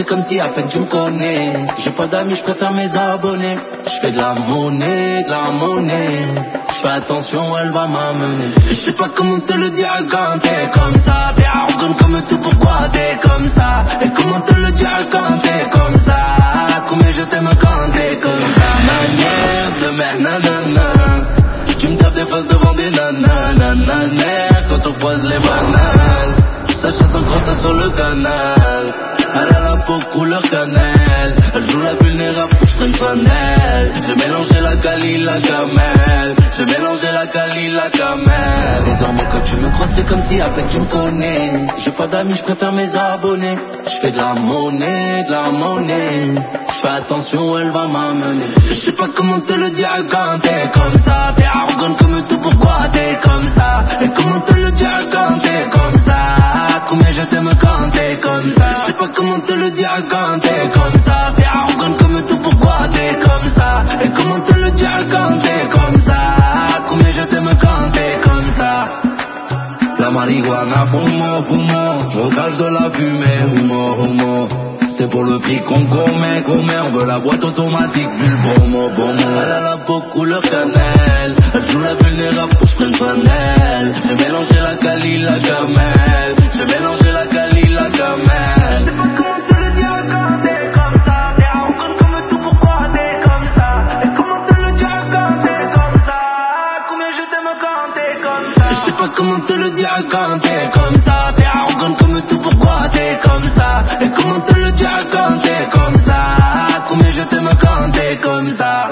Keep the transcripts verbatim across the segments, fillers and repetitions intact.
c'est comme si à peine tu me connais. J'ai pas d'amis, je préfère mes abonnés. Je fais de la monnaie, de la monnaie. Je fais attention, elle va m'amener. Je sais pas comment te le dire quand t'es comme ça. T'es arrogant comme tout, pourquoi t'es comme ça? Et comment te le dire quand t'es comme ça? Combien je t'aime quand t'es comme ça? Manière de me nanana. Tu me tapes des faces devant des nanana. Quand on croise les bananes, sa chanson crosse sur le canal. Elle a la peau couleur cannelle. Elle joue la vulnérable pour que je prenne soin d'elle. J'ai mélangé la Cali, la camel. J'ai mélangé la Cali, la camel. Désormais quand tu me croises c'est comme si à peine tu me connais. J'ai pas d'amis, je préfère mes abonnés. Je fais de la monnaie, de la monnaie. Je fais attention, elle va m'amener. Je sais pas comment te le dire quand t'es comme ça. T'es arrogant comme tout, pourquoi t'es comme ça? Et comment te le dire quand t'es comme ça? Combien je t'aime quand t'es comme ça? Je sais pas comment te le dire quand t'es comme ça. T'es arrogant comme tout, pourquoi t'es comme ça? Et comment te le dire quand t'es comme ça? Combien je t'aime quand t'es comme ça? La marijuana fumo, fumo. Je recrache de la fumée, humo, humo. C'est pour le fric qu'on commet, commet. On veut la boîte automatique, vu le bon mot, bon mot. Elle a la peau couleur cannelle. Elle joue la vulnérable pour que je prenne soin d'elle. J'ai mélangé la Cali, la camel. J'ai mélangé la Cali, la camel. Je sais pas comment te le dire quand t'es comme ça. T'es arrogant comme tout, pourquoi t'es comme ça? Et comment te le dire quand t'es comme ça? Combien je t'aime quand t'es comme ça? Je sais pas comment te le dire quand t'es comme ça. T'es arrogant comme tout, pourquoi t'es comme ça? Et comment te le dire quand t'es comme ça? Combien je t'aime quand t'es comme ça?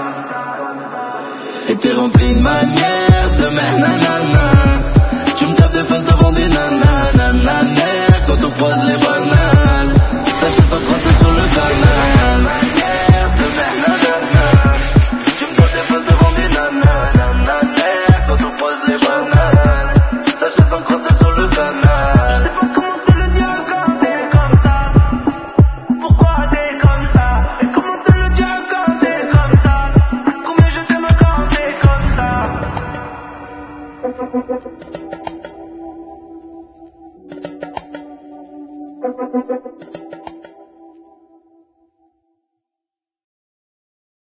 Et t'es rempli de manières, de merde, nanana. Tu me tapes des faces devant des nanana. Quand on croise les bananes, sachez sans crosser sur le canal. De merde, nanana. Tu me tapes des faces devant des nanana. Quand on croise les bananes, sachez sans crosser sur le canal. Je sais pas comment te le dire quand t'es comme ça. Pourquoi t'es comme ça? Et comment te le dire quand t'es comme ça? Combien je t'aime quand t'es comme ça?